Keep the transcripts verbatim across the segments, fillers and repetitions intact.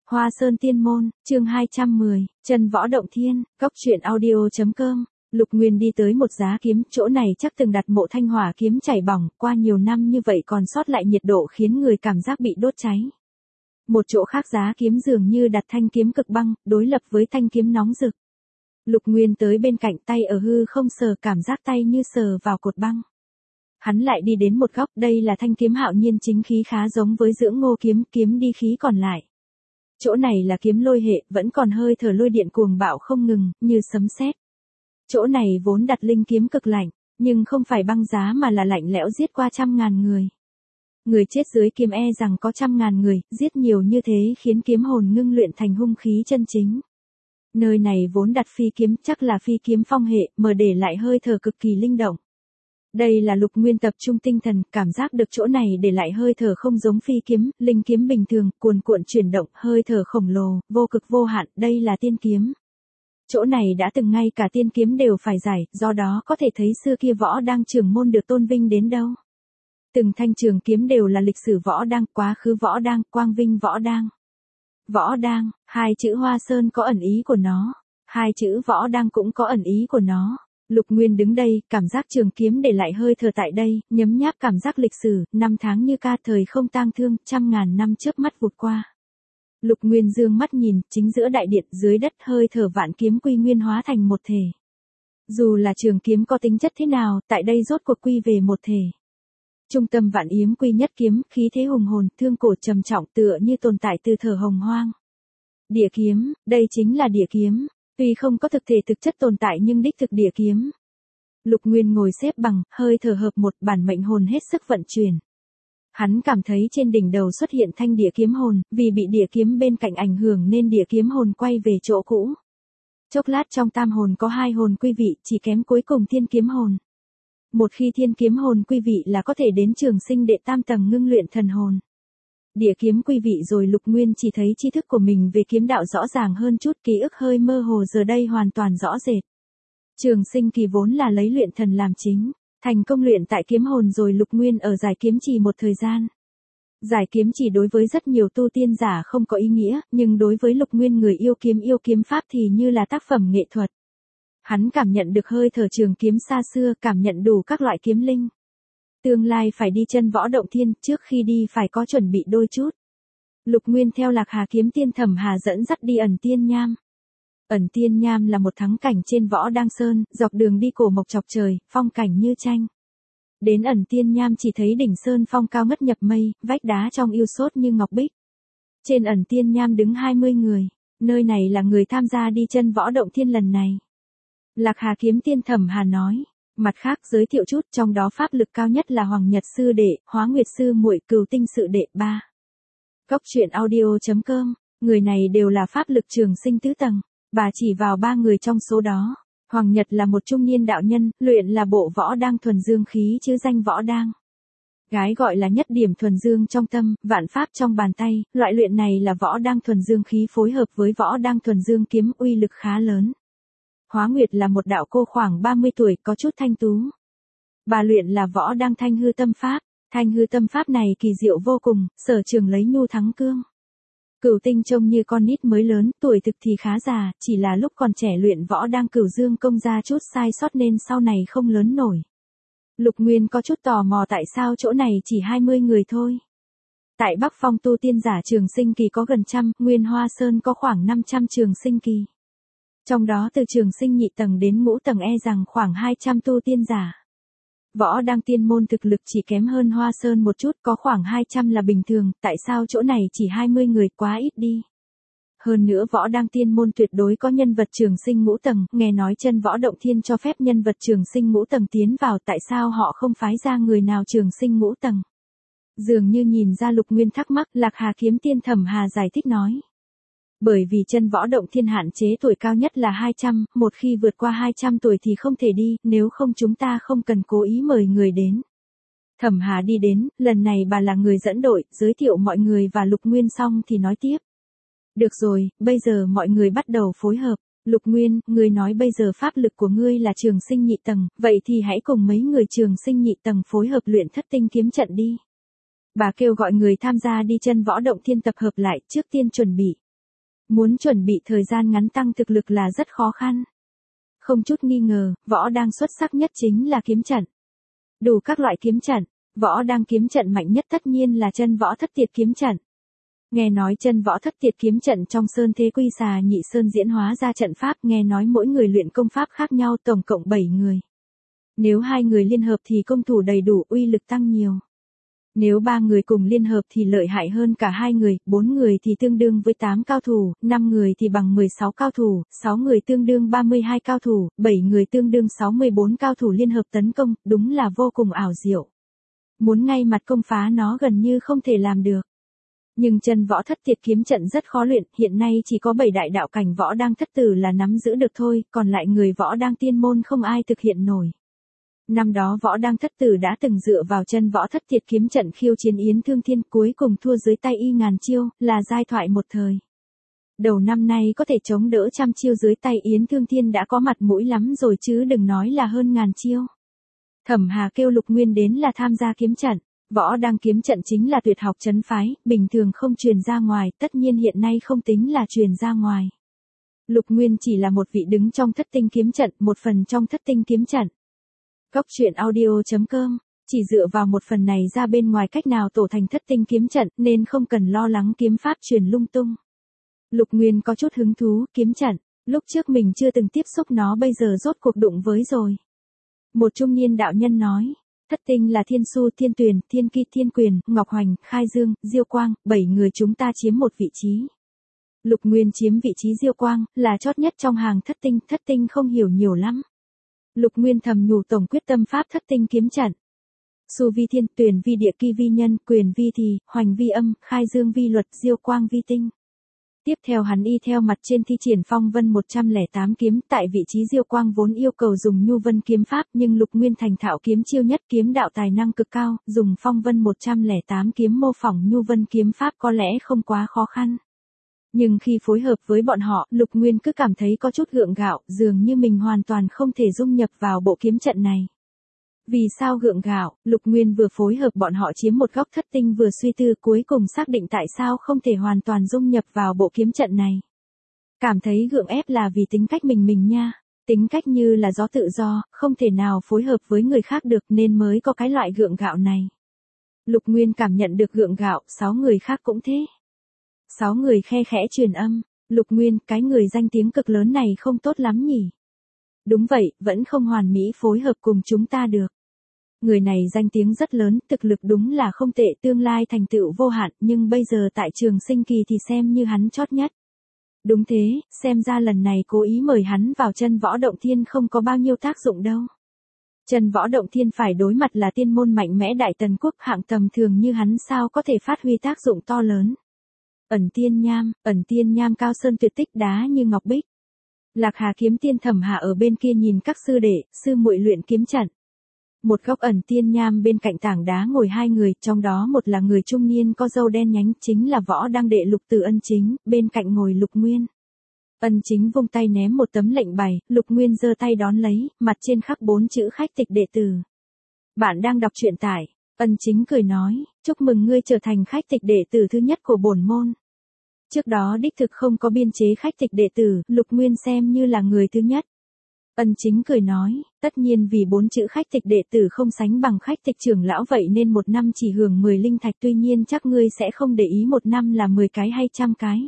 Hoa Sơn Tiên Môn, chương hai trăm mười, Chân Võ Động Thiên, Cốc truyện audio chấm com. Lục Nguyên đi tới một giá kiếm, chỗ này chắc từng đặt mộ thanh hỏa kiếm chảy bỏng, qua nhiều năm như vậy còn sót lại nhiệt độ khiến người cảm giác bị đốt cháy. Một chỗ khác giá kiếm dường như đặt thanh kiếm cực băng, đối lập với thanh kiếm nóng rực. Lục Nguyên tới bên cạnh, tay ở hư không sờ, cảm giác tay như sờ vào cột băng. Hắn lại đi đến một góc, đây là thanh kiếm hạo nhiên chính khí khá giống với dưỡng ngô kiếm, kiếm đi khí còn lại. Chỗ này là kiếm lôi hệ, vẫn còn hơi thở lôi điện cuồng bạo không ngừng, như sấm sét. Chỗ này vốn đặt linh kiếm cực lạnh, nhưng không phải băng giá mà là lạnh lẽo giết qua trăm ngàn người. Người chết dưới kiếm e rằng có trăm ngàn người, giết nhiều như thế khiến kiếm hồn ngưng luyện thành hung khí chân chính. Nơi này vốn đặt phi kiếm, chắc là phi kiếm phong hệ, mà để lại hơi thở cực kỳ linh động. Đây là Lục Nguyên tập trung tinh thần, cảm giác được chỗ này để lại hơi thở không giống phi kiếm, linh kiếm bình thường, cuồn cuộn chuyển động, hơi thở khổng lồ, vô cực vô hạn, đây là tiên kiếm. Chỗ này đã từng ngay cả tiên kiếm đều phải giải, do đó có thể thấy xưa kia võ đang trưởng môn được tôn vinh đến đâu. Từng thanh trường kiếm đều là lịch sử võ đang, quá khứ võ đang, quang vinh võ đang. Võ đang, hai chữ Hoa Sơn có ẩn ý của nó, hai chữ võ đang cũng có ẩn ý của nó. Lục Nguyên đứng đây, cảm giác trường kiếm để lại hơi thở tại đây, nhấm nháp cảm giác lịch sử, năm tháng như ca, thời không tang thương, trăm ngàn năm chớp mắt vụt qua. Lục Nguyên dương mắt nhìn, chính giữa đại điện, dưới đất hơi thở vạn kiếm quy nguyên hóa thành một thể. Dù là trường kiếm có tính chất thế nào, tại đây rốt cuộc quy về một thể. Trung tâm vạn yếm quy nhất kiếm, khí thế hùng hồn, thương cổ trầm trọng tựa như tồn tại từ thở hồng hoang. Địa kiếm, đây chính là địa kiếm. Tuy không có thực thể thực chất tồn tại nhưng đích thực địa kiếm. Lục Nguyên ngồi xếp bằng, hơi thở hợp một, bản mệnh hồn hết sức vận chuyển. Hắn cảm thấy trên đỉnh đầu xuất hiện thanh địa kiếm hồn, vì bị địa kiếm bên cạnh ảnh hưởng nên địa kiếm hồn quay về chỗ cũ. Chốc lát trong tam hồn có hai hồn quy vị, chỉ kém cuối cùng thiên kiếm hồn. Một khi thiên kiếm hồn quy vị là có thể đến trường sinh đệ tam tầng ngưng luyện thần hồn. Địa kiếm quy vị rồi Lục Nguyên chỉ thấy tri thức của mình về kiếm đạo rõ ràng hơn chút, ký ức hơi mơ hồ giờ đây hoàn toàn rõ rệt. Trường sinh kỳ vốn là lấy luyện thần làm chính, thành công luyện tại kiếm hồn rồi Lục Nguyên ở giải kiếm trì một thời gian. Giải kiếm trì đối với rất nhiều tu tiên giả không có ý nghĩa, nhưng đối với Lục Nguyên người yêu kiếm yêu kiếm pháp thì như là tác phẩm nghệ thuật. Hắn cảm nhận được hơi thở trường kiếm xa xưa, cảm nhận đủ các loại kiếm linh. Tương lai phải đi chân võ động thiên, trước khi đi phải có chuẩn bị đôi chút. Lục Nguyên theo Lạc Hà kiếm tiên Thẩm Hà dẫn dắt đi ẩn tiên nham. Ẩn tiên nham là một thắng cảnh trên võ đang sơn, dọc đường đi cổ mộc chọc trời, phong cảnh như tranh. Đến ẩn tiên nham chỉ thấy đỉnh sơn phong cao ngất nhập mây, vách đá trong yêu sốt như ngọc bích. Trên ẩn tiên nham đứng hai mươi người, nơi này là người tham gia đi chân võ động thiên lần này. Lạc Hà kiếm tiên Thẩm Hà nói. Mặt khác giới thiệu chút, trong đó pháp lực cao nhất là Hoàng Nhật sư đệ, Hóa Nguyệt sư muội, Cửu Tinh sự đệ ba. Cốc truyện audio chấm com, người này đều là pháp lực trường sinh tứ tầng, bà chỉ vào ba người trong số đó. Hoàng Nhật là một trung niên đạo nhân, luyện là bộ võ đang thuần dương khí chứ danh võ đang. Gái gọi là nhất điểm thuần dương trong tâm, vạn pháp trong bàn tay, loại luyện này là võ đang thuần dương khí phối hợp với võ đang thuần dương kiếm, uy lực khá lớn. Hóa Nguyệt là một đạo cô khoảng ba mươi tuổi, có chút thanh tú. Bà luyện là võ đang thanh hư tâm pháp, thanh hư tâm pháp này kỳ diệu vô cùng, sở trường lấy nhu thắng cương. Cửu Tinh trông như con nít mới lớn, tuổi thực thì khá già, chỉ là lúc còn trẻ luyện võ đang cửu dương công ra chút sai sót nên sau này không lớn nổi. Lục Nguyên có chút tò mò tại sao chỗ này chỉ hai mươi người thôi. Tại Bắc Phong tu tiên giả trường sinh kỳ có gần trăm, Nguyên Hoa Sơn có khoảng năm trăm trường sinh kỳ. Trong đó từ trường sinh nhị tầng đến ngũ tầng e rằng khoảng hai trăm tu tiên giả. Võ đang tiên môn thực lực chỉ kém hơn Hoa Sơn một chút, có khoảng hai trăm là bình thường, tại sao chỗ này chỉ hai mươi người, quá ít đi. Hơn nữa võ đang tiên môn tuyệt đối có nhân vật trường sinh ngũ tầng, nghe nói chân võ động thiên cho phép nhân vật trường sinh ngũ tầng tiến vào, tại sao họ không phái ra người nào trường sinh ngũ tầng. Dường như nhìn ra Lục Nguyên thắc mắc, Lạc Hà kiếm tiên Thẩm Hà giải thích nói. Bởi vì chân võ động thiên hạn chế tuổi cao nhất là hai trăm, một khi vượt qua hai trăm tuổi thì không thể đi, nếu không chúng ta không cần cố ý mời người đến. Thẩm Hà đi đến, lần này bà là người dẫn đội, giới thiệu mọi người và Lục Nguyên xong thì nói tiếp. Được rồi, bây giờ mọi người bắt đầu phối hợp. Lục Nguyên, ngươi nói bây giờ pháp lực của ngươi là trường sinh nhị tầng, vậy thì hãy cùng mấy người trường sinh nhị tầng phối hợp luyện thất tinh kiếm trận đi. Bà kêu gọi người tham gia đi chân võ động thiên tập hợp lại, trước tiên chuẩn bị. Muốn chuẩn bị thời gian ngắn tăng thực lực là rất khó khăn. Không chút nghi ngờ, võ đang xuất sắc nhất chính là kiếm trận. Đủ các loại kiếm trận, võ đang kiếm trận mạnh nhất tất nhiên là chân võ thất tiệt kiếm trận. Nghe nói chân võ thất tiệt kiếm trận trong Sơn Thế Quy Xà Nhị Sơn diễn hóa ra trận pháp, nghe nói mỗi người luyện công pháp khác nhau, tổng cộng bảy người. Nếu hai người liên hợp thì công thủ đầy đủ, uy lực tăng nhiều. Nếu ba người cùng liên hợp thì lợi hại hơn cả hai người, bốn người thì tương đương với tám cao thủ, năm người thì bằng mười sáu cao thủ, sáu người tương đương ba mươi hai cao thủ, bảy người tương đương sáu mươi bốn cao thủ liên hợp tấn công, đúng là vô cùng ảo diệu. Muốn ngay mặt công phá nó gần như không thể làm được. Nhưng chân võ thất tiệt kiếm trận rất khó luyện, hiện nay chỉ có bảy đại đạo cảnh võ đang thất tử là nắm giữ được thôi, còn lại người võ đang tiên môn không ai thực hiện nổi. Năm đó võ đang thất tử đã từng dựa vào chân võ thất tiệt kiếm trận khiêu chiến Yến Thương Thiên, cuối cùng thua dưới tay y ngàn chiêu, là giai thoại một thời. Đầu năm nay có thể chống đỡ trăm chiêu dưới tay Yến Thương Thiên đã có mặt mũi lắm rồi chứ đừng nói là hơn ngàn chiêu. Thẩm Hà kêu Lục Nguyên đến là tham gia kiếm trận. Võ đang kiếm trận chính là tuyệt học trấn phái, bình thường không truyền ra ngoài, tất nhiên hiện nay không tính là truyền ra ngoài. Lục Nguyên chỉ là một vị đứng trong thất tinh kiếm trận, một phần trong thất tinh kiếm trận. Cốc truyện audio chấm com, chỉ dựa vào một phần này ra bên ngoài cách nào tổ thành thất tinh kiếm trận nên không cần lo lắng kiếm pháp truyền lung tung. Lục Nguyên có chút hứng thú, kiếm trận, lúc trước mình chưa từng tiếp xúc nó bây giờ rốt cuộc đụng với rồi. Một trung niên đạo nhân nói. Thất tinh là Thiên Su, Thiên Tuyền, Thiên Ki, Thiên Quyền, Ngọc Hoành, Khai Dương, Diêu Quang, bảy người chúng ta chiếm một vị trí. Lục Nguyên chiếm vị trí Diêu Quang, là chót nhất trong hàng thất tinh, thất tinh không hiểu nhiều lắm. Lục Nguyên thầm nhủ tổng quyết tâm pháp thất tinh kiếm trận. Su vi thiên, Tuyền vi địa, Ki vi nhân, Quyền vi thì, Hoành vi âm, Khai Dương vi luật, Diêu Quang vi tinh. Tiếp theo hắn y theo mặt trên thi triển phong vân một trăm lẻ tám kiếm, tại vị trí Diêu Quang vốn yêu cầu dùng nhu vân kiếm pháp nhưng Lục Nguyên thành thạo kiếm chiêu nhất, kiếm đạo tài năng cực cao, dùng phong vân một trăm lẻ tám kiếm mô phỏng nhu vân kiếm pháp có lẽ không quá khó khăn. Nhưng khi phối hợp với bọn họ, Lục Nguyên cứ cảm thấy có chút gượng gạo, dường như mình hoàn toàn không thể dung nhập vào bộ kiếm trận này. Vì sao gượng gạo, Lục Nguyên vừa phối hợp bọn họ chiếm một góc thất tinh vừa suy tư cuối cùng xác định tại sao không thể hoàn toàn dung nhập vào bộ kiếm trận này. Cảm thấy gượng ép là vì tính cách mình mình nha, tính cách như là gió tự do, không thể nào phối hợp với người khác được nên mới có cái loại gượng gạo này. Lục Nguyên cảm nhận được gượng gạo, sáu người khác cũng thế. Sáu người khe khẽ truyền âm, Lục Nguyên, cái người danh tiếng cực lớn này không tốt lắm nhỉ? Đúng vậy, vẫn không hoàn mỹ phối hợp cùng chúng ta được. Người này danh tiếng rất lớn, thực lực đúng là không tệ, tương lai thành tựu vô hạn, nhưng bây giờ tại trường sinh kỳ thì xem như hắn chót nhất. Đúng thế, xem ra lần này cố ý mời hắn vào chân võ động thiên không có bao nhiêu tác dụng đâu. Chân võ động thiên phải đối mặt là tiên môn mạnh mẽ đại tần quốc, hạng tầm thường như hắn sao có thể phát huy tác dụng to lớn. Ẩn tiên nham, ẩn tiên nham cao sơn tuyệt tích đá như ngọc bích. Lạc Hà kiếm tiên Thẩm Hà ở bên kia nhìn các sư đệ, sư muội luyện kiếm trận. Một góc ẩn tiên nham bên cạnh tảng đá ngồi hai người, trong đó một là người trung niên có râu đen nhánh, chính là võ đang đệ Lục Từ Ân Chính, bên cạnh ngồi Lục Nguyên. Ân Chính vung tay ném một tấm lệnh bài, Lục Nguyên giơ tay đón lấy, mặt trên khắc bốn chữ khách tịch đệ tử. Bạn đang đọc truyện tại, Ân Chính cười nói, chúc mừng ngươi trở thành khách tịch đệ tử thứ nhất của bổn môn. Trước đó đích thực không có biên chế khách tịch đệ tử, Lục Nguyên xem như là người thứ nhất. Ân Chính cười nói, tất nhiên vì bốn chữ khách tịch đệ tử không sánh bằng khách tịch trưởng lão vậy nên một năm chỉ hưởng mười linh thạch, tuy nhiên chắc ngươi sẽ không để ý một năm là mười cái hay trăm cái.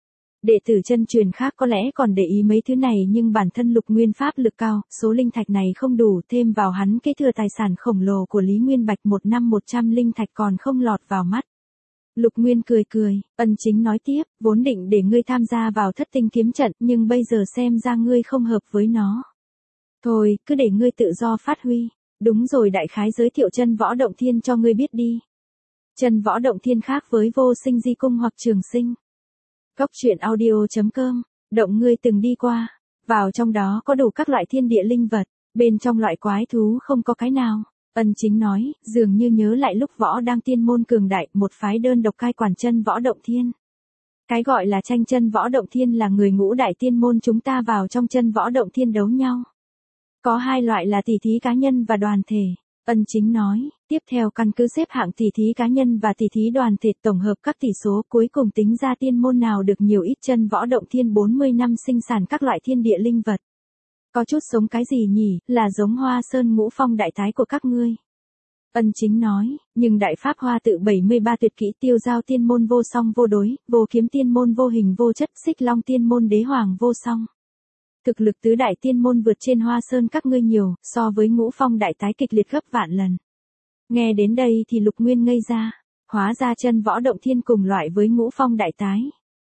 Đệ tử chân truyền khác có lẽ còn để ý mấy thứ này nhưng bản thân Lục Nguyên pháp lực cao, số linh thạch này không đủ, thêm vào hắn kế thừa tài sản khổng lồ của Lý Nguyên Bạch một năm một trăm linh thạch còn không lọt vào mắt. Lục Nguyên cười cười, Ân Chính nói tiếp, vốn định để ngươi tham gia vào thất tinh kiếm trận nhưng bây giờ xem ra ngươi không hợp với nó. Thôi, cứ để ngươi tự do phát huy. Đúng rồi, đại khái giới thiệu chân võ động thiên cho ngươi biết đi. Chân võ động thiên khác với vô sinh di cung hoặc trường sinh. Cốc truyện audio chấm com, động ngươi từng đi qua. Vào trong đó có đủ các loại thiên địa linh vật, bên trong loại quái thú không có cái nào. Ân Chính nói, dường như nhớ lại lúc võ đang tiên môn cường đại, một phái đơn độc cai quản chân võ động thiên. Cái gọi là tranh chân võ động thiên là người ngũ đại tiên môn chúng ta vào trong chân võ động thiên đấu nhau. Có hai loại là tỷ thí cá nhân và đoàn thể. Ân Chính nói, Tiếp theo căn cứ xếp hạng tỷ thí cá nhân và tỷ thí đoàn thể tổng hợp các tỷ số cuối cùng tính ra tiên môn nào được nhiều ít. Chân võ động thiên bốn mươi năm sinh sản các loại thiên địa linh vật. Có chút giống cái gì nhỉ, là giống Hoa Sơn Ngũ Phong đại tái của các ngươi. Ân Chính nói, nhưng đại pháp hoa tự bảy mươi ba tuyệt kỹ tiêu giao tiên môn vô song vô đối, vô kiếm tiên môn vô hình vô chất, xích long tiên môn đế hoàng vô song. Thực lực tứ đại tiên môn vượt trên Hoa Sơn các ngươi nhiều, so với Ngũ Phong đại tái kịch liệt gấp vạn lần. Nghe đến đây thì Lục Nguyên ngây ra, hóa ra chân võ động thiên cùng loại với Ngũ Phong đại tái.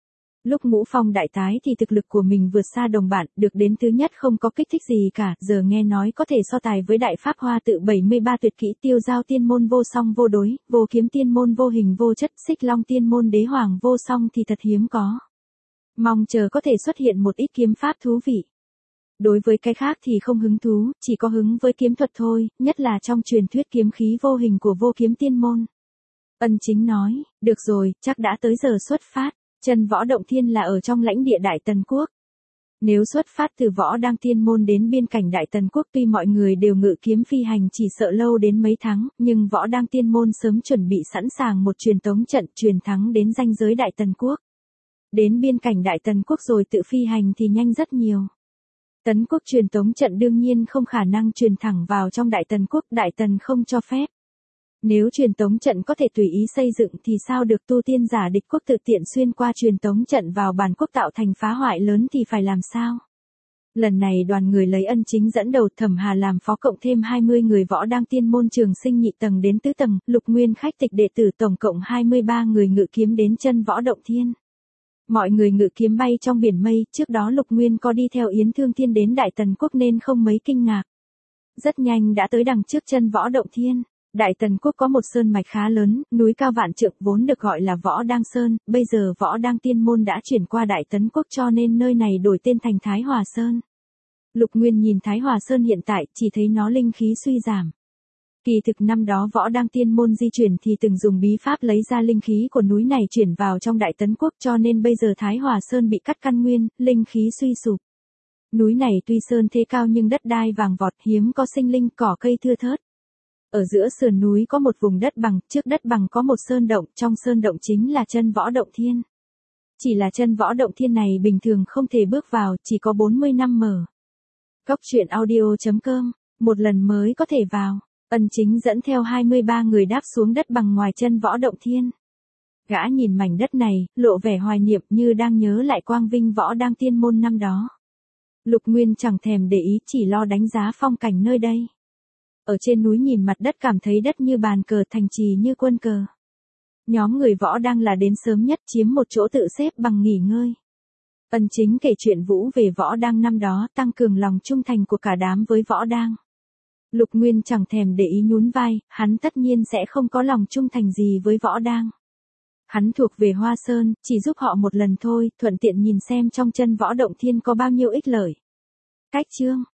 Lúc Ngũ Phong đại tái thì thực lực của mình vượt xa đồng bạn, được đến thứ nhất không có kích thích gì cả, giờ nghe nói có thể so tài với đại pháp hoa tự bảy mươi ba tuyệt kỹ tiêu giao tiên môn vô song vô đối, vô kiếm tiên môn vô hình vô chất, xích long tiên môn đế hoàng vô song thì thật hiếm có. Mong chờ có thể xuất hiện một ít kiếm pháp thú vị. Đối với cái khác thì không hứng thú, chỉ có hứng với kiếm thuật thôi, nhất là trong truyền thuyết kiếm khí vô hình của vô kiếm tiên môn. Ân Chính nói, được rồi, chắc đã tới giờ xuất phát. Chân võ động thiên là ở trong lãnh địa Đại Tần Quốc. Nếu xuất phát từ võ đang tiên môn đến biên cảnh Đại Tần Quốc, tuy mọi người đều ngự kiếm phi hành chỉ sợ lâu đến mấy tháng, nhưng võ đang tiên môn sớm chuẩn bị sẵn sàng một truyền tống trận truyền thắng đến ranh giới Đại Tần Quốc. Đến biên cảnh Đại Tần Quốc rồi tự phi hành thì nhanh rất nhiều. Tấn Quốc truyền tống trận đương nhiên không khả năng truyền thẳng vào trong Đại Tần Quốc, Đại Tần không cho phép. Nếu truyền tống trận có thể tùy ý xây dựng thì sao được, tu tiên giả địch quốc tự tiện xuyên qua truyền tống trận vào bản quốc tạo thành phá hoại lớn thì phải làm sao? Lần này đoàn người lấy Ân Chính dẫn đầu, Thẩm Hà làm phó, cộng thêm hai mươi người võ đang tiên môn trường sinh nhị tầng đến tứ tầng, Lục Nguyên khách tịch đệ tử tổng cộng hai mươi ba người ngự kiếm đến chân võ động thiên. Mọi người ngự kiếm bay trong biển mây, trước đó Lục Nguyên có đi theo Yến Thương Thiên đến Đại Tần Quốc nên không mấy kinh ngạc. Rất nhanh đã tới đằng trước chân võ động thiên. Đại Tần Quốc có một sơn mạch khá lớn, núi cao vạn trượng vốn được gọi là Võ Đang Sơn, bây giờ Võ Đang Tiên Môn đã chuyển qua Đại Tấn Quốc cho nên nơi này đổi tên thành Thái Hòa Sơn. Lục Nguyên nhìn Thái Hòa Sơn hiện tại, chỉ thấy nó linh khí suy giảm. Kỳ thực năm đó Võ Đang Tiên Môn di chuyển thì từng dùng bí pháp lấy ra linh khí của núi này chuyển vào trong Đại Tấn Quốc cho nên bây giờ Thái Hòa Sơn bị cắt căn nguyên, linh khí suy sụp. Núi này tuy sơn thế cao nhưng đất đai vàng vọt, hiếm có sinh linh, cỏ cây thưa thớt. Ở giữa sườn núi có một vùng đất bằng, trước đất bằng có một sơn động, trong sơn động chính là chân võ động thiên. Chỉ là chân võ động thiên này bình thường không thể bước vào, chỉ có bốn mươi năm mở. Góc truyện audio chấm com, một lần mới có thể vào. Ân Chính dẫn theo hai mươi ba người đáp xuống đất bằng ngoài chân võ động thiên. Gã nhìn mảnh đất này, lộ vẻ hoài niệm như đang nhớ lại quang vinh võ đang tiên môn năm đó. Lục Nguyên chẳng thèm để ý, chỉ lo đánh giá phong cảnh nơi đây. Ở trên núi nhìn mặt đất cảm thấy đất như bàn cờ, thành trì như quân cờ. Nhóm người võ đang là đến sớm nhất, chiếm một chỗ tự xếp bằng nghỉ ngơi. Ân Chính kể chuyện Vũ về võ đang năm đó, tăng cường lòng trung thành của cả đám với võ đang. Lục Nguyên chẳng thèm để ý, nhún vai, hắn tất nhiên sẽ không có lòng trung thành gì với võ đang. Hắn thuộc về Hoa Sơn, chỉ giúp họ một lần thôi, thuận tiện nhìn xem trong chân võ động thiên có bao nhiêu ích lợi. Cách chương